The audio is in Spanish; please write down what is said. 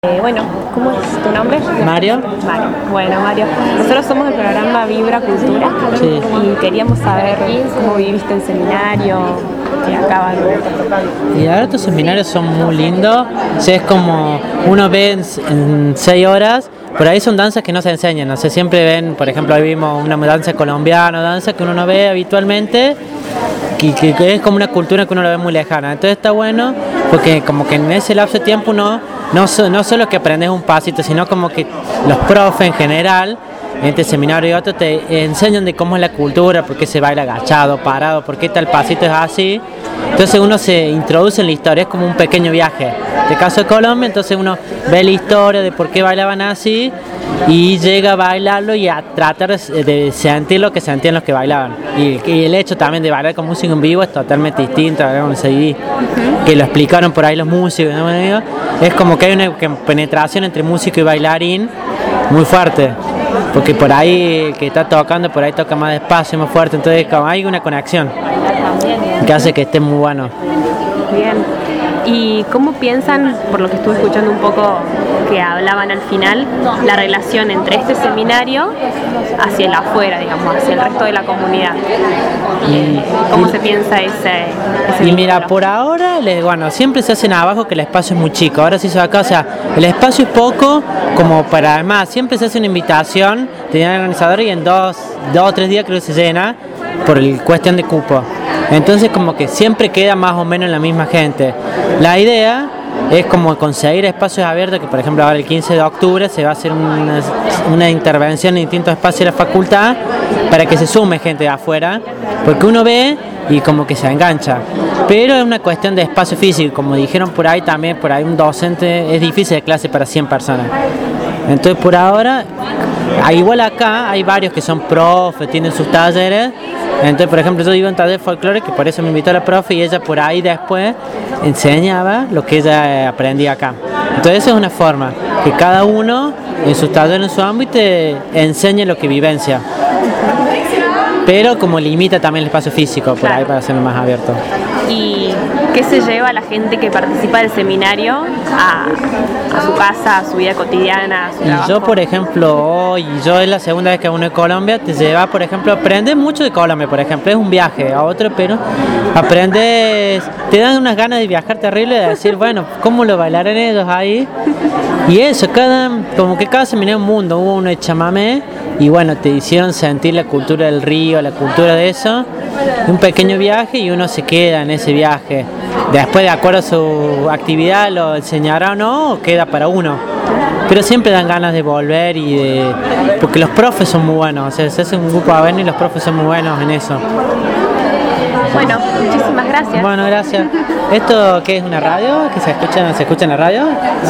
Bueno, ¿cómo es tu nombre? Mario. Mario. Bueno, Mario, nosotros somos del programa Vibra Cultura y queríamos saber cómo viviste el seminario que acaban de... Y ahora estos seminarios son muy lindos. O sea, es como uno ve en 6 horas. Por ahí son danzas que no se enseñan. No sé, siempre ven, por ejemplo, hoy vimos una danza colombiana, danza que uno no ve habitualmente, que es como una cultura que uno lo ve muy lejana. Entonces está bueno porque como que en ese lapso de tiempo no solo que aprendes un pasito, sino como que los profes en general, en este seminario y otro, te enseñan de cómo es la cultura, por qué se baila agachado, parado, por qué tal pasito es así. Entonces uno se introduce en la historia, es como un pequeño viaje. En el caso de Colombia, entonces uno ve la historia de por qué bailaban así y llega a bailarlo y a tratar de sentir lo que sentían los que bailaban. Y el hecho también de bailar con música en vivo es totalmente distinto a bailar con el CD, que lo explicaron por ahí los músicos, ¿no? Es como que hay una penetración entre músico y bailarín muy fuerte, porque por ahí el que está tocando, por ahí toca más despacio, más fuerte, entonces como hay una conexión que hace que esté muy bueno. Bien. ¿Y cómo piensan, por lo que estuve escuchando un poco que hablaban al final, la relación entre este seminario hacia el afuera, digamos, hacia el resto de la comunidad? ¿Cómo se piensa ese Y mira, por ahora, bueno, siempre se hacen abajo que el espacio es muy chico. Ahora sí se va acá, o sea, el espacio es poco, como para además, siempre se hace una invitación de un organizador y en dos o tres días creo que se llena por el cuestión de cupo. Entonces como que siempre queda más o menos la misma gente. La idea es como conseguir espacios abiertos, que por ejemplo ahora el 15 de octubre se va a hacer una intervención en distintos espacios de la facultad para que se sume gente de afuera, porque uno ve y como que se engancha. Pero es una cuestión de espacio físico, como dijeron por ahí también, por ahí un docente es difícil de clase para 100 personas. Entonces por ahora, igual acá hay varios que son profes, tienen sus talleres. Entonces, por ejemplo, yo iba en taller de folclore, que por eso me invitó la profe, y ella por ahí después enseñaba lo que ella aprendía acá. Entonces esa es una forma, que cada uno en sus talleres, en su ámbito, enseñe lo que vivencia. Pero como limita también el espacio físico, por ahí para hacerlo más abierto. ¿Y qué se lleva la gente que participa del seminario a su casa, a su vida cotidiana, a su trabajo? Y yo, por ejemplo, yo es la segunda vez que uno en Colombia, te lleva, por ejemplo, aprendes mucho de Colombia, por ejemplo, es un viaje a otro, pero aprendes, te dan unas ganas de viajar terrible, de decir, bueno, ¿cómo lo bailarán ellos ahí? Y eso, como que cada seminario es un mundo, hubo uno de chamamé, y bueno, te hicieron sentir la cultura del río, la cultura de eso, un pequeño viaje y uno se queda en ese viaje. Después, de acuerdo a su actividad, lo enseñará o no, o queda para uno. Pero siempre dan ganas de volver porque los profes son muy buenos, o sea, se hace un grupo a ver y los profes son muy buenos en eso. Bueno, muchísimas gracias. Bueno, gracias. ¿Esto qué es, una radio? ¿Que se escucha en la radio?